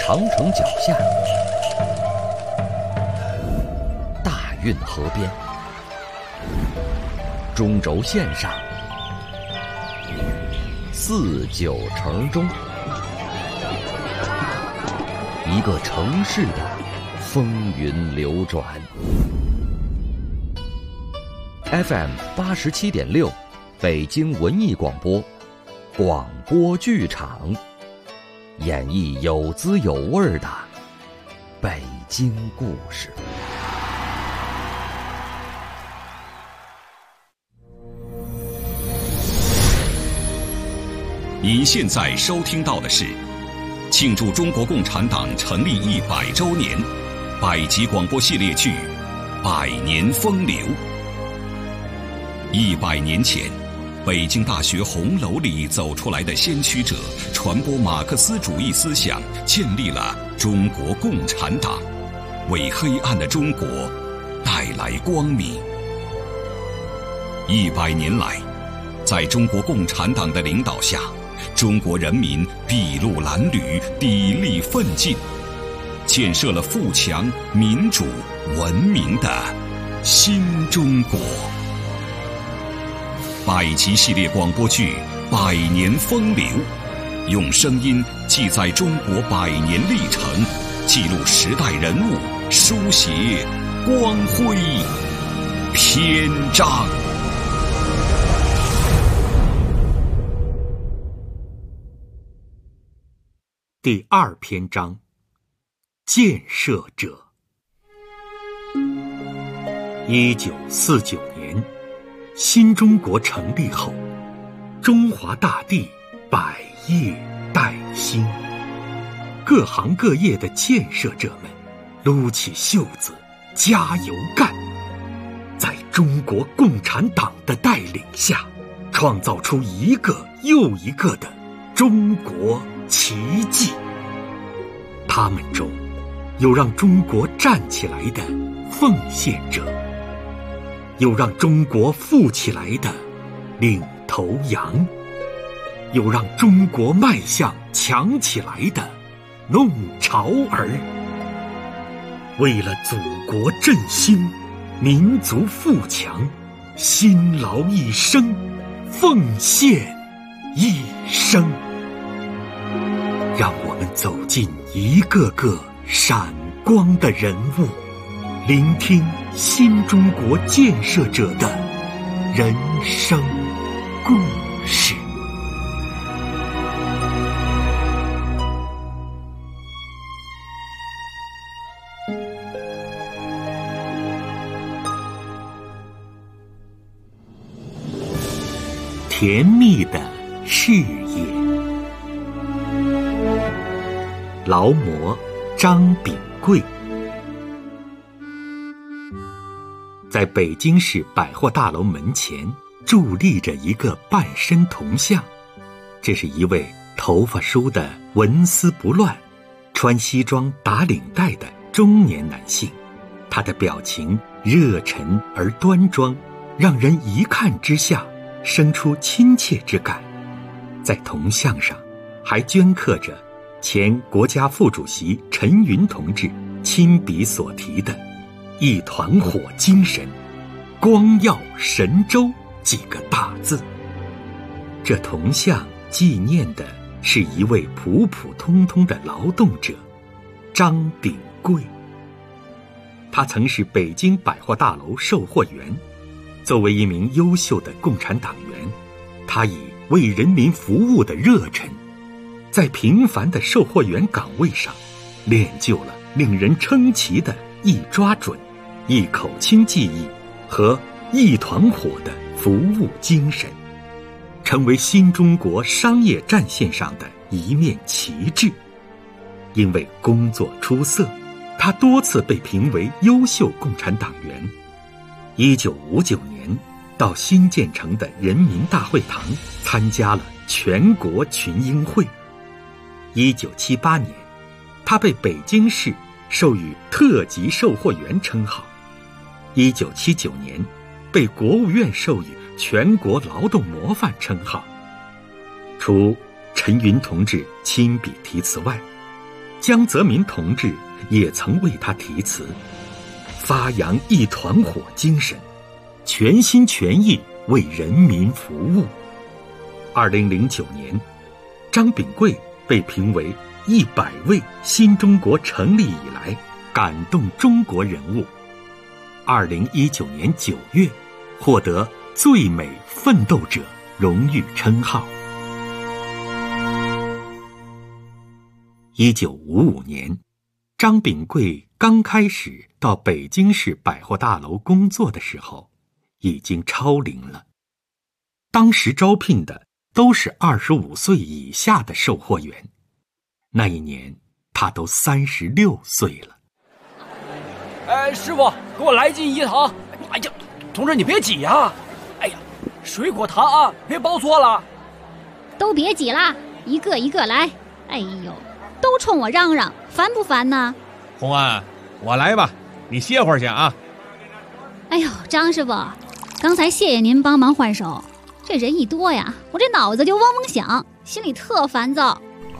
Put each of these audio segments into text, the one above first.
长城脚下，大运河边，中轴线上，四九城中，一个城市的风云流转。FM 87.6，北京文艺广播，广播剧场，演绎有滋有味的北京故事。 您现在收听到的是庆祝中国共产党成立100周年百集广播系列剧《百年风流》。100年前，北京大学红楼里走出来的先驱者，传播马克思主义思想，建立了中国共产党，为黑暗的中国带来光明。100年来，在中国共产党的领导下，中国人民筚路蓝缕，砥砺奋进，建设了富强、民主、文明的新中国。百集系列广播剧《百年风流》，用声音记载中国100年历程，记录时代人物，书写光辉篇章。 第2篇章，建设者。1949年，新中国成立后，中华大地百业待兴，各行各业的建设者们撸起袖子加油干，在中国共产党的带领下，创造出一个又一个的中国奇迹。他们中有让中国站起来的奉献者，有让中国富起来的领头羊，有让中国迈向强起来的弄潮儿。为了祖国振兴，民族富强，辛劳一生，奉献一生。让我们走进一个个闪光的人物，聆听新中国建设者的人生故事。甜蜜的事业。劳模张秉贵在北京市百货大楼门前伫立着一个半身铜像，这是一位头发梳得纹丝不乱，穿西装打领带的中年男性。他的表情热忱而端庄，让人一看之下生出亲切之感。在铜像上还镌刻着前国家副主席陈云同志亲笔所题的“一团火精神，光耀神州”几个大字。这铜像纪念的是一位普普通通的劳动者张秉贵。他曾是北京百货大楼售货员，作为一名优秀的共产党员，他以为人民服务的热忱，在平凡的售货员岗位上练就了令人称奇的一抓准、一口清记忆和一团火的服务精神，成为新中国商业战线上的一面旗帜。因为工作出色，他多次被评为优秀共产党员。1959年到新建成的人民大会堂参加了全国群英会。1978年，他被北京市授予特级售货员称号。1979年，被国务院授予全国劳动模范称号。除陈云同志亲笔题词外， 江泽民同志也曾为他题词，发扬一团火精神，全心全意为人民服务。2009年，张炳贵被评为100位新中国成立以来感动中国人物。2019年9月，获得最美奋斗者荣誉称号。1955年，张炳贵刚开始到北京市百货大楼工作的时候，已经超龄了。当时招聘的都是25岁以下的售货员，那一年他都36岁了。 师傅，给我来斤1糖。哎呀，同志你别挤呀！哎呀，水果糖啊，别包错了。 都别挤啦，一个一个来。哎呦，都冲我嚷嚷，烦不烦呢？ 红安，我来吧，你歇会儿去啊。 哎呦，张师傅，刚才谢谢您帮忙换手，这人一多呀，我这脑子就嗡嗡响，心里特烦躁。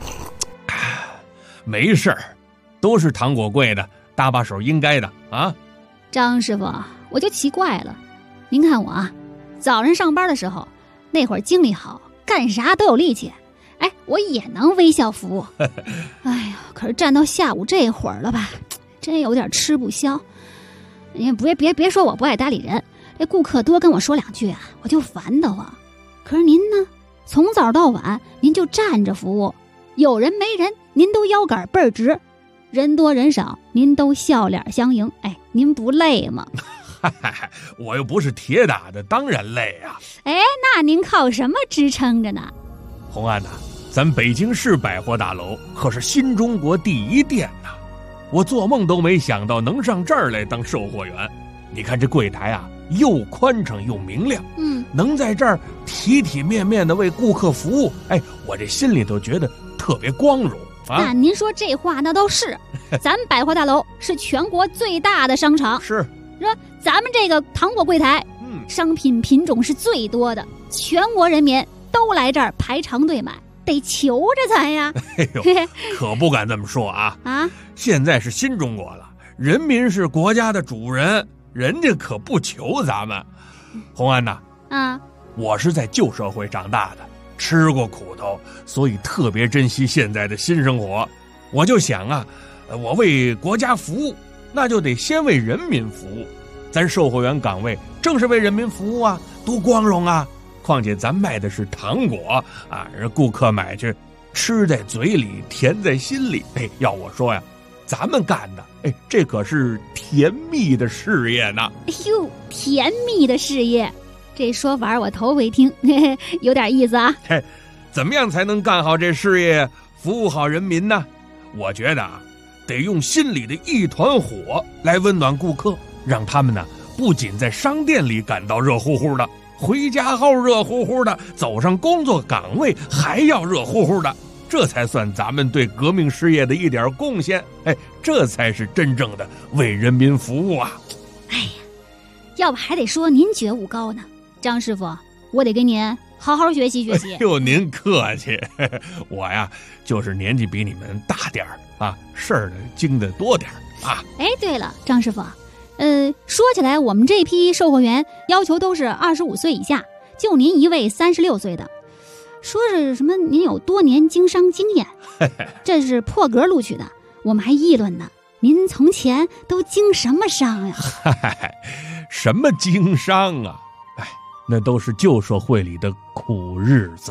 没事儿，都是糖果贵的，搭把手应该的啊。 张师傅，我就奇怪了，您看我啊，早上上班的时候，那会儿精力好，干啥都有力气，哎，我也能微笑服务。哎呀，可是站到下午这会儿了吧，真有点吃不消。你别说我不爱搭理人，这顾客多跟我说2句啊，我就烦得慌。可是您呢，从早到晚您就站着服务，有人没人您都腰杆倍儿直，人多人少您都笑脸相迎，哎，您不累吗？ 我又不是铁打的，当然累啊。 哎，那您靠什么支撑着呢？ 红安呐，咱北京市百货大楼可是新中国第1店呐，我做梦都没想到能上这儿来当售货员。你看这柜台啊，又宽敞又明亮，能在这儿体体面面的为顾客服务，哎，我这心里头觉得特别光荣啊。 那您说这话那倒是，咱百货大楼是全国最大的商场， 是说咱们这个糖果柜台，商品品种是最多的，全国人民都来这儿排长队买，得求着咱呀。 哎呦，可不敢这么说啊！ 啊， 现在是新中国了，人民是国家的主人，人家可不求咱们。红安呐，我是在旧社会长大的，吃过苦头，所以特别珍惜现在的新生活。我就想啊，我为国家服务，那就得先为人民服务。咱售货员岗位正是为人民服务啊，多光荣啊！况且咱卖的是糖果啊，人顾客买去，吃在嘴里，甜在心里。哎，要我说呀，咱们干的，哎，这可是甜蜜的事业呢。 哎呦，甜蜜的事业，这说法我头回听，嘿嘿，有点意思啊。 嘿，怎么样才能干好这事业，服务好人民呢？我觉得啊，得用心里的一团火来温暖顾客，让他们呢不仅在商店里感到热乎乎的，回家后热乎乎的，走上工作岗位还要热乎乎的，这才算咱们对革命事业的一点贡献。哎，这才是真正的为人民服务啊！ 哎呀，要不还得说您觉悟高呢，张师傅，我得跟您好好学习学习。 哟，您客气，我呀就是年纪比你们大点儿啊，事儿呢经得多点儿啊。 哎，对了，张师傅，说起来，我们这批售货员要求都是25岁以下，就您一位36岁的，说是什么您有多年经商经验，这是破格录取的。我们还议论呢，您从前都经什么商呀？ 什么经商啊？哎，那都是旧社会里的苦日子。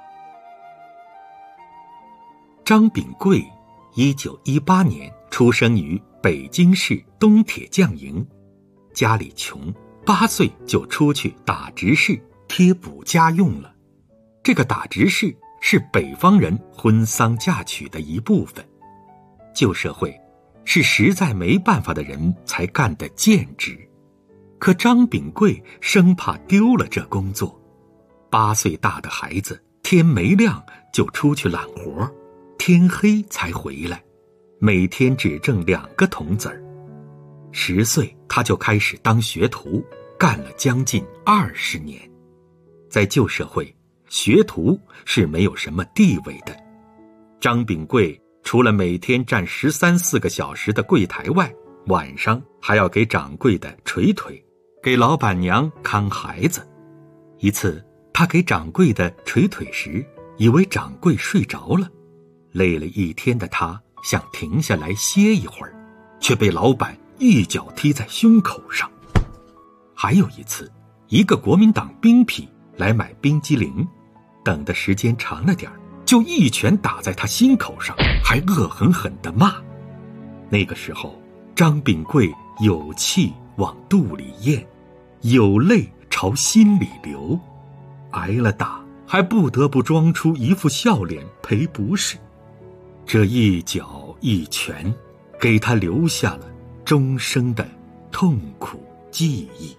张炳贵1918年出生于北京市东铁匠营，家里穷，8岁就出去打执事贴补家用了。这个打执事是北方人婚丧嫁娶的一部分，旧社会是实在没办法的人才干的兼职。可张炳贵生怕丢了这工作，8岁大的孩子天没亮就出去揽活，天黑才回来，每天只挣2个铜子儿。10岁他就开始当学徒，干了将近20年。在旧社会，学徒是没有什么地位的。张炳贵除了每天站13、14个小时的柜台外，晚上还要给掌柜的捶腿，给老板娘看孩子。一次，他给掌柜的捶腿时，以为掌柜睡着了，累了一天的他想停下来歇一会儿，却被老板一脚踢在胸口上。还有一次，一个国民党兵痞来买冰激凌，等的时间长了点，就一拳打在他心口上，还恶狠狠地骂。那个时候，张秉贵有气往肚里咽，有泪朝心里流，挨了打还不得不装出一副笑脸赔不是。这一脚一拳，给他留下了终生的痛苦记忆。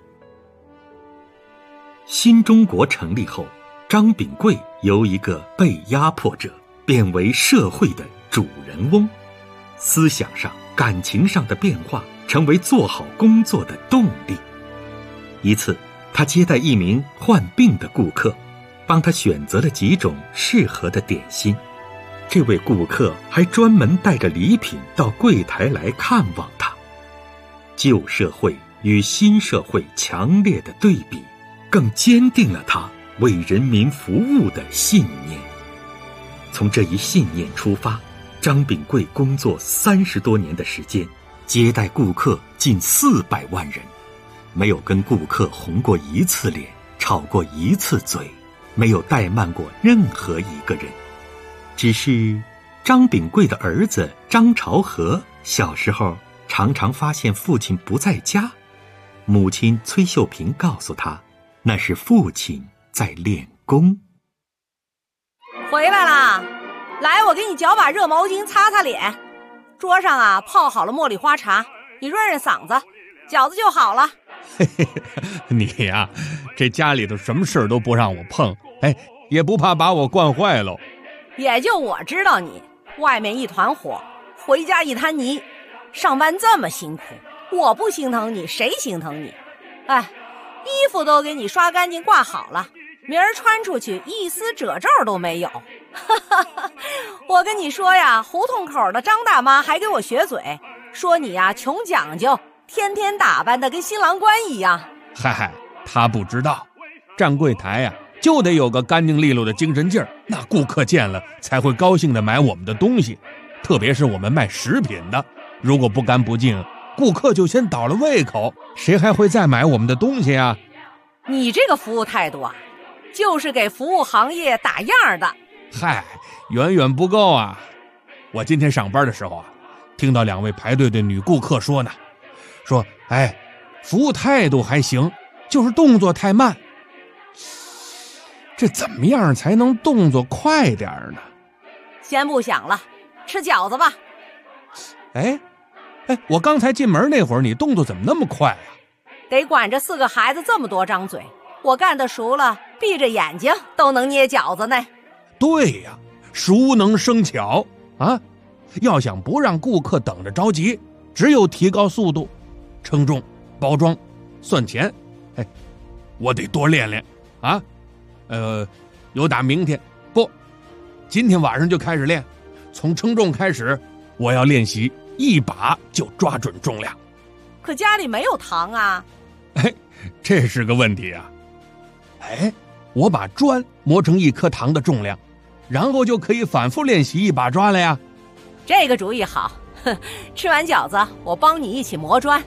新中国成立后，张秉贵由一个被压迫者变为社会的主人翁，思想上、感情上的变化成为做好工作的动力。一次，他接待一名患病的顾客，帮他选择了几种适合的点心。这位顾客还专门带着礼品到柜台来看望他。旧社会与新社会强烈的对比，更坚定了他为人民服务的信念。从这一信念出发，张秉贵工作30多年的时间，接待顾客近400万人，没有跟顾客红过一次脸，吵过一次嘴，没有怠慢过任何一个人。只是张秉贵的儿子张朝和小时候常常发现父亲不在家，母亲崔秀萍告诉他，那是父亲在练功。 回来啦，来，我给你搅把热毛巾擦擦脸。桌上啊泡好了茉莉花茶，你润润嗓子，饺子就好了。 嘿嘿，你呀，这家里头什么事儿都不让我碰，也不怕把我惯坏喽。 也就我知道你，外面一团火，回家一滩泥，上班这么辛苦，我不心疼你，谁心疼你？哎，衣服都给你刷干净挂好了，明儿穿出去一丝褶皱都没有。我跟你说呀，胡同口的张大妈还给我学嘴，说你呀穷讲究，天天打扮的跟新郎官一样。 嗨，他不知道，站柜台呀就得有个干净利落的精神劲儿，那顾客见了才会高兴的买我们的东西。特别是我们卖食品的，如果不干不净，顾客就先倒了胃口，谁还会再买我们的东西啊？ 你这个服务态度啊，就是给服务行业打样的。 嗨，远远不够啊！我今天上班的时候啊，听到2位排队的女顾客说呢，说服务态度还行，就是动作太慢。这怎么样才能动作快点呢？ 先不想了，吃饺子吧。 我刚才进门那会儿，你动作怎么那么快啊？ 得管着4个孩子这么多张嘴，我干得熟了，闭着眼睛都能捏饺子呢。 对呀，熟能生巧啊！要想不让顾客等着着急，只有提高速度，称重、包装、算钱。我得多练练啊！由打明天不，今天晚上就开始练，从称重开始，我要练习一把就抓准重量。 可家里没有糖啊。 这是个问题啊。我把砖磨成1颗糖的重量，然后就可以反复练习一把抓了呀。 这个主意好，吃完饺子我帮你一起磨砖。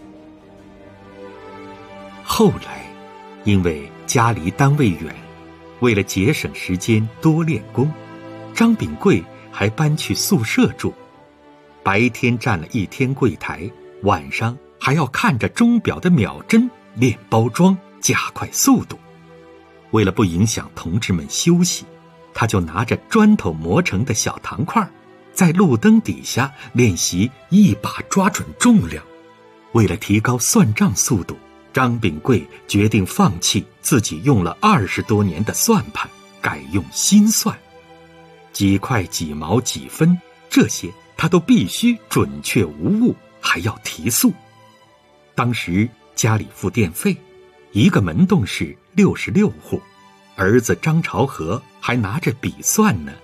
后来因为家离单位远，为了节省时间多练功，张秉贵还搬去宿舍住，白天站了一天柜台，晚上还要看着钟表的秒针练包装，加快速度。为了不影响同志们休息，他就拿着砖头磨成的小糖块，在路灯底下练习一把抓准重量。为了提高算账速度，张秉贵决定放弃自己用了20多年的算盘，改用心算。几块几毛几分，这些他都必须准确无误，还要提速。当时家里付电费，一个门洞是66户，儿子张朝和还拿着笔算呢，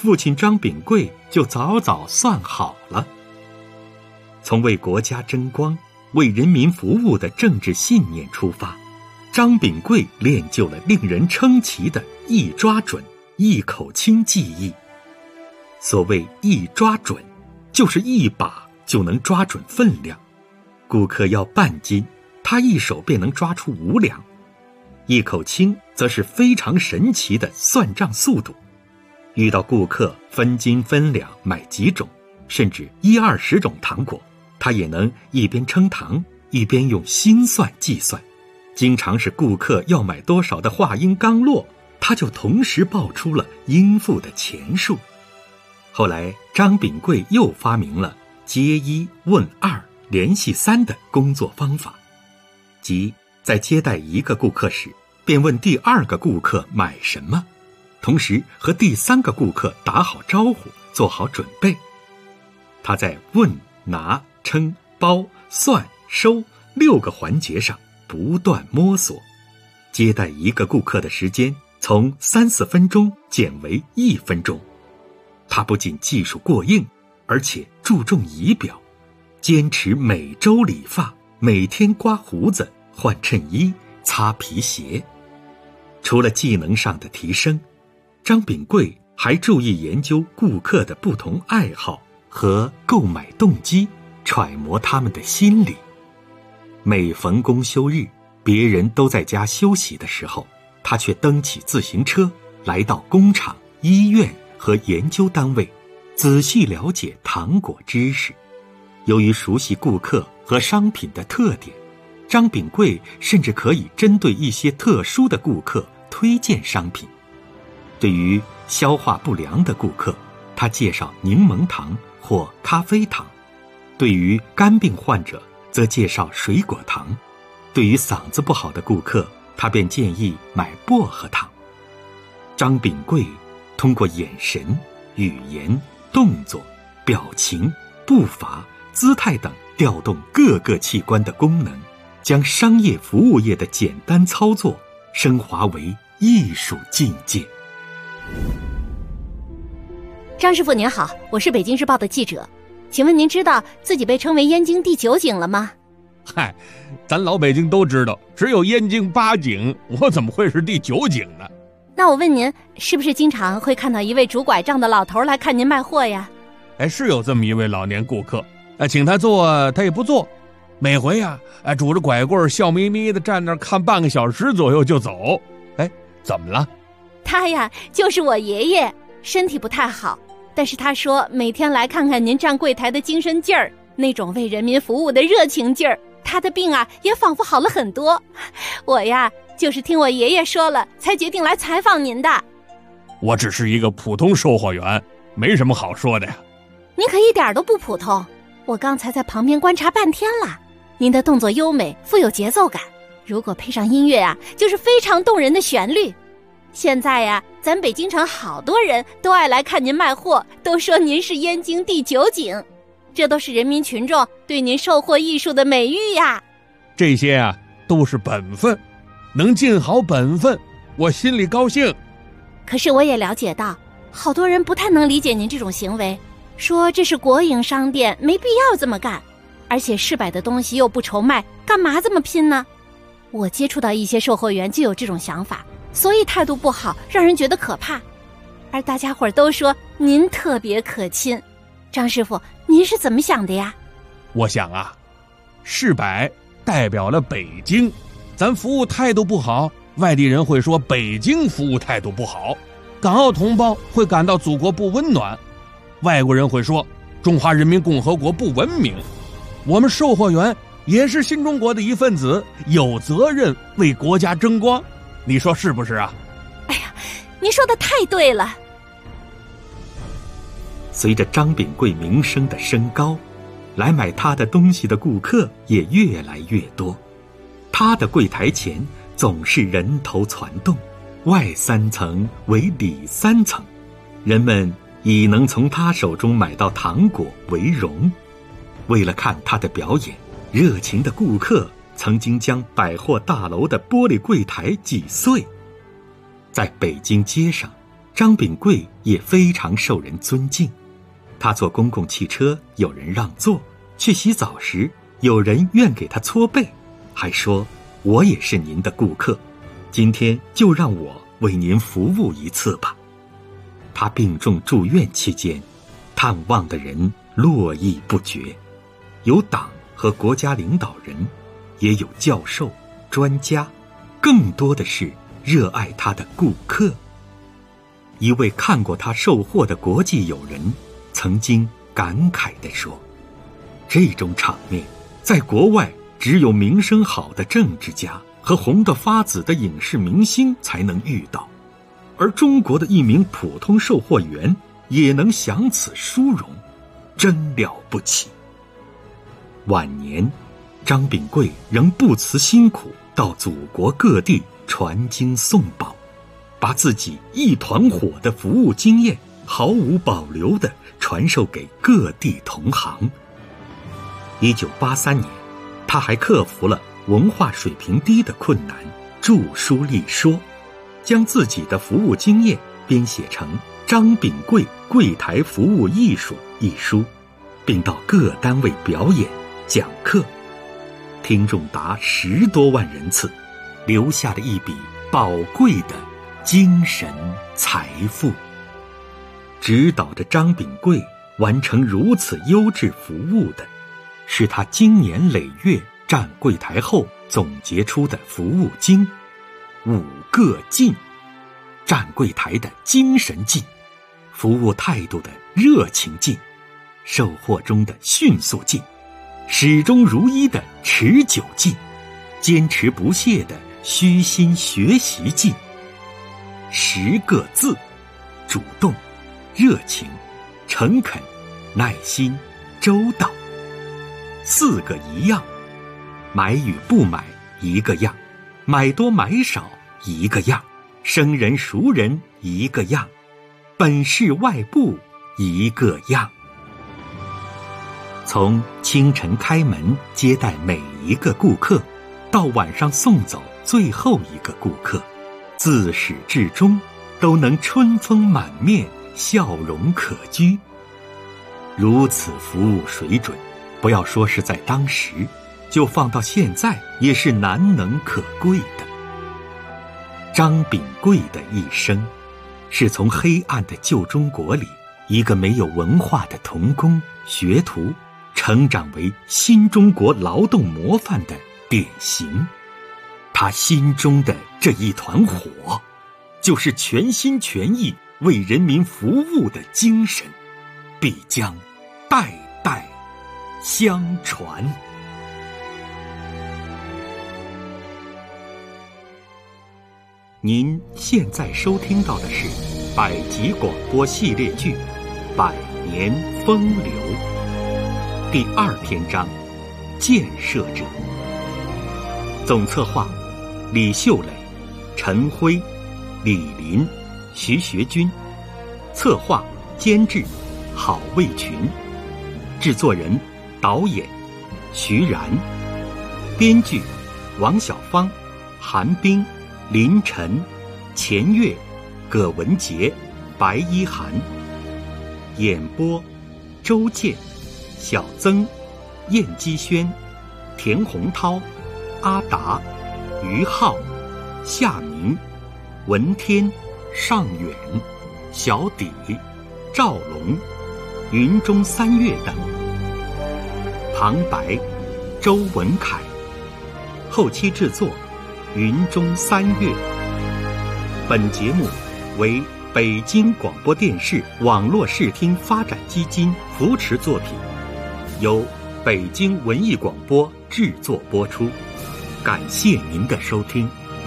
父亲张秉贵就早早算好了。从为国家争光、为人民服务的政治信念出发，张秉贵练就了令人称奇的一抓准、一口轻技艺。所谓一抓准，就是一把就能抓准分量。顾客要半斤，他一手便能抓出5两。一口轻则是非常神奇的算账速度。遇到顾客分斤分两买几种，甚至10-20种糖果，他也能一边称糖一边用心算计算。经常是顾客要买多少的话音刚落，他就同时报出了应付的钱数。后来张秉贵又发明了接1问2联系3的工作方法，即在接待一个顾客时，便问第2个顾客买什么，同时和第3个顾客打好招呼，做好准备。他在问、拿、称、包、算、收6个环节上不断摸索，接待一个顾客的时间从3-4分钟减为1分钟。他不仅技术过硬，而且注重仪表，坚持每周理发，每天刮胡子、换衬衣、擦皮鞋。除了技能上的提升，张秉贵还注意研究顾客的不同爱好和购买动机，揣摩他们的心理。每逢公休日，别人都在家休息的时候，他却蹬起自行车，来到工厂、医院和研究单位，仔细了解糖果知识。由于熟悉顾客和商品的特点，张秉贵甚至可以针对一些特殊的顾客推荐商品。对于消化不良的顾客，他介绍柠檬糖或咖啡糖；对于肝病患者，则介绍水果糖；对于嗓子不好的顾客，他便建议买薄荷糖。张秉贵通过眼神、语言、动作、表情、步伐、姿态等调动各个器官的功能，将商业服务业的简单操作升华为艺术境界。 张师傅您好，我是北京日报的记者，请问您知道自己被称为燕京第9景了吗？ 嗨，咱老北京都知道，只有燕京8景，我怎么会是第9景呢？ 那我问您，是不是经常会看到一位拄拐杖的老头来看您卖货呀？ 是有这么一位老年顾客，请他坐他也不坐，每回拄着拐棍笑眯眯的站那儿看半个小时左右就走。怎么了？ 他呀就是我爷爷，身体不太好，但是他说每天来看看您站柜台的精神劲儿，那种为人民服务的热情劲儿，他的病也仿佛好了很多。我呀就是听我爷爷说了才决定来采访您的。 我只是一个普通售货员，没什么好说的呀。 您可一点都不普通，我刚才在旁边观察半天了，您的动作优美，富有节奏感，如果配上音乐就是非常动人的旋律。现在咱北京城好多人都爱来看您卖货，都说您是燕京第9景，这都是人民群众对您售货艺术的美誉呀。 这些都是本分，能尽好本分，我心里高兴。 可是我也了解到，好多人不太能理解您这种行为，说这是国营商店，没必要这么干，而且市百的东西又不愁卖，干嘛这么拼呢？我接触到一些售货员就有这种想法，所以态度不好，让人觉得可怕。而大家伙都说您特别可亲，张师傅，您是怎么想的呀？ 我想市百代表了北京，咱服务态度不好，外地人会说北京服务态度不好，港澳同胞会感到祖国不温暖，外国人会说中华人民共和国不文明。我们售货员也是新中国的一份子，有责任为国家争光，你说是不是啊？ 哎呀，您说的太对了。 随着张秉贵名声的升高，来买他的东西的顾客也越来越多，他的柜台前总是人头攒动，外3层为里3层，人们以能从他手中买到糖果为荣。为了看他的表演，热情的顾客曾经将百货大楼的玻璃柜台挤碎。在北京街上， 张秉贵也非常受人尊敬。他坐公共汽车有人让座，去洗澡时有人愿给他搓背，还说我也是您的顾客，今天就让我为您服务一次吧。他病重住院期间，探望的人络绎不绝，有党和国家领导人，也有教授、专家，更多的是热爱他的顾客。一位看过他售货的国际友人曾经感慨地说，这种场面在国外只有名声好的政治家和红得发紫的影视明星才能遇到，而中国的一名普通售货员也能享此殊荣，真了不起。晚年，张秉贵仍不辞辛苦到祖国各地传经送宝，把自己一团火的服务经验毫无保留地传授给各地同行。1983年，他还克服了文化水平低的困难，著书立说，将自己的服务经验编写成《张秉贵柜台服务艺术》一书，并到各单位表演讲课，听众达10多万人次，留下了一笔宝贵的精神财富。指导着张秉贵完成如此优质服务的，是他经年累月站柜台后总结出的服务经：5个劲。站柜台的精神劲，服务态度的热情劲，售货中的迅速劲，始终如一的持久劲，坚持不懈的虚心学习劲。10个字：主动、热情、诚恳、耐心、周到。4个一样：买与不买一个样，买多买少一个样，生人熟人一个样，本市外部一个样。从清晨开门接待每一个顾客，到晚上送走最后一个顾客，自始至终都能春风满面，笑容可掬。如此服务水准，不要说是在当时，就放到现在也是难能可贵的。张秉贵的一生，是从黑暗的旧中国里一个没有文化的童工学徒，成长为新中国劳动模范的典型。他心中的这一团火，就是全心全意为人民服务的精神，必将代代相传。您现在收听到的是百集广播系列剧《百年风流》第2篇章《建设者》，总策划李秀磊、陈辉、李林、徐学军，策划监制郝卫群，制作人导演徐然，编剧王小芳、韩冰、林晨、钱月、葛文杰、白一涵，演播周健、小曾、燕基轩、田洪涛、阿达、于浩、夏明、文天、尚远、小底、赵龙、云中三月等。旁白周文凯，后期制作云中三月。本节目为北京广播电视网络视听发展基金扶持作品，由北京文艺广播制作播出。感谢您的收听。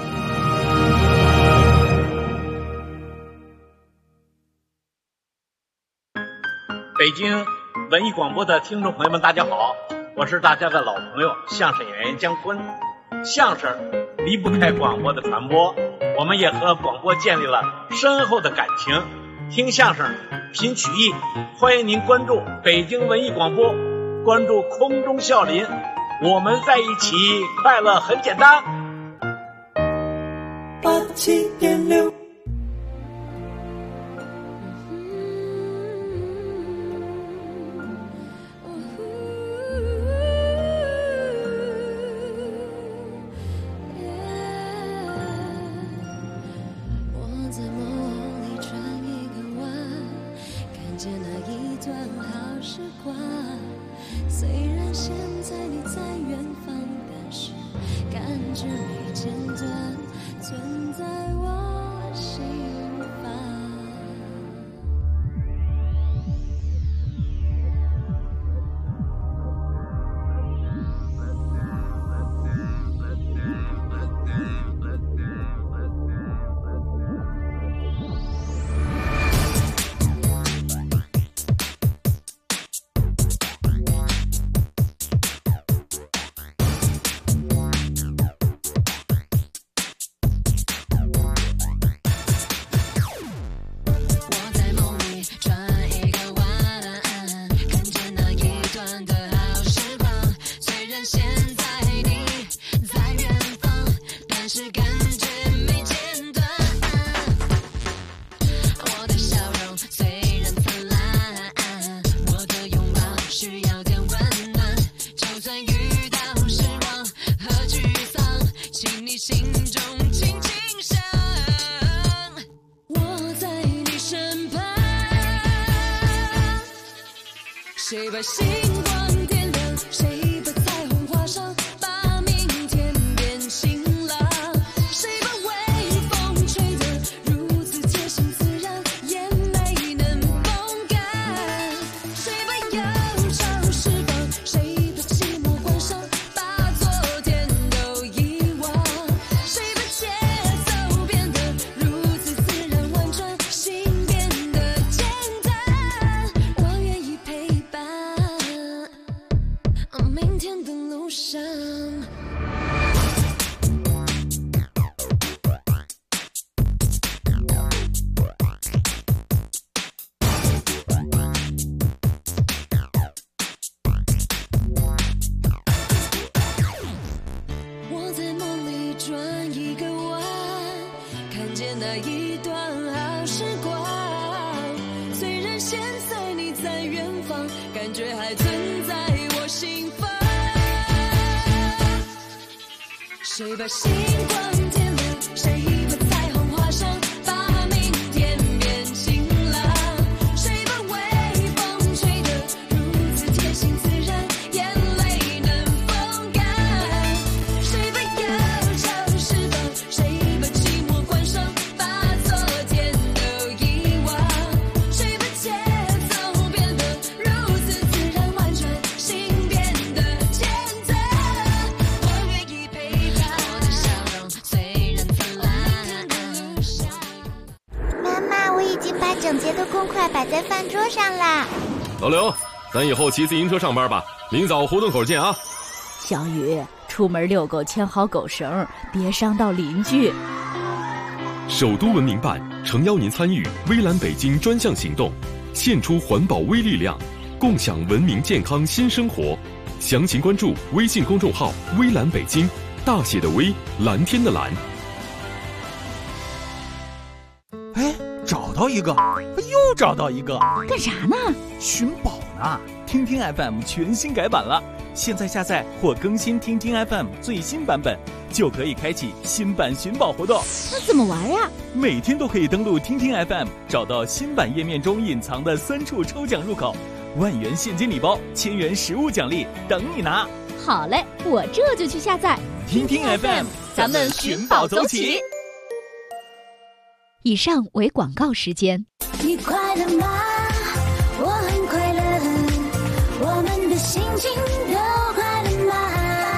北京文艺广播的听众朋友们，大家好，我是大家的老朋友相声演员姜昆。相声离不开广播的传播，我们也和广播建立了深厚的感情。听相声品曲艺，欢迎您关注北京文艺广播，关注空中笑林，我们在一起，快乐很简单。 87.6 时光。虽然现在你在远方，但是感觉没间断，存在我心房。谁把星光点亮？谁把彩虹画上？把明天变晴朗。谁把微风吹得如此贴心自然，眼泪能风干？谁把忧愁释放？谁把寂寞关上？把昨天都遗忘。谁把节奏变得如此自然婉转，心变得简单？我愿意陪伴。明天的路上，我在梦里转一个弯，看见那一段好时光。虽然现在你在远方，感觉还存在我心房。谁把星光点亮？谁把彩虹画上？把明天变晴朗。谁把微风吹得如此贴心自然，眼泪能风干？谁把忧愁释放？谁把寂寞关上？把昨天都遗忘。谁把节奏变得如此自然婉转，心变得简单？我愿意陪伴。我的笑容虽然灿烂。 妈妈，我已经把整洁的公筷摆在饭桌上啦。 老刘，咱以后骑自行车上班吧，明早胡同口见啊。 小雨，出门遛狗牵好狗绳，别伤到邻居。 首都文明办诚邀您参与微蓝北京专项行动，献出环保微力量，共享文明健康新生活。详情关注微信公众号微蓝北京，大写的微，蓝天的蓝。 哎，找到一个，又找到一个， 干啥呢？ 寻宝呢。听听 FM 全新改版了，现在下载或更新听听 FM 最新版本，就可以开启新版寻宝活动。 那怎么玩呀？ 每天都可以登录听听 FM， 找到新版页面中隐藏的3处抽奖入口，10000元现金礼包，1000元实物奖励等你拿。 好嘞，我这就去下载听听 FM， 咱们寻宝走起。 以上为广告时间。 你快乐吗？我很快乐，我们的心情都快乐吗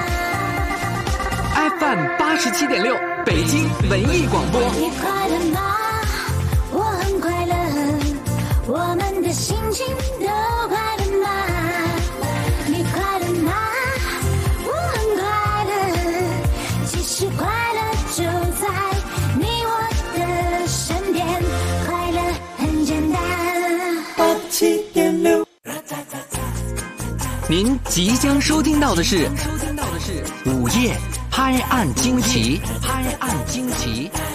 ？FM 87.6，北京文艺广播。 你快乐吗？我很快乐，我们的心情都快乐吗？你快乐吗？我很快乐，其实快乐就在你我的身边，快乐很简单。87.6。 您即将收听到的是午夜拍案惊奇。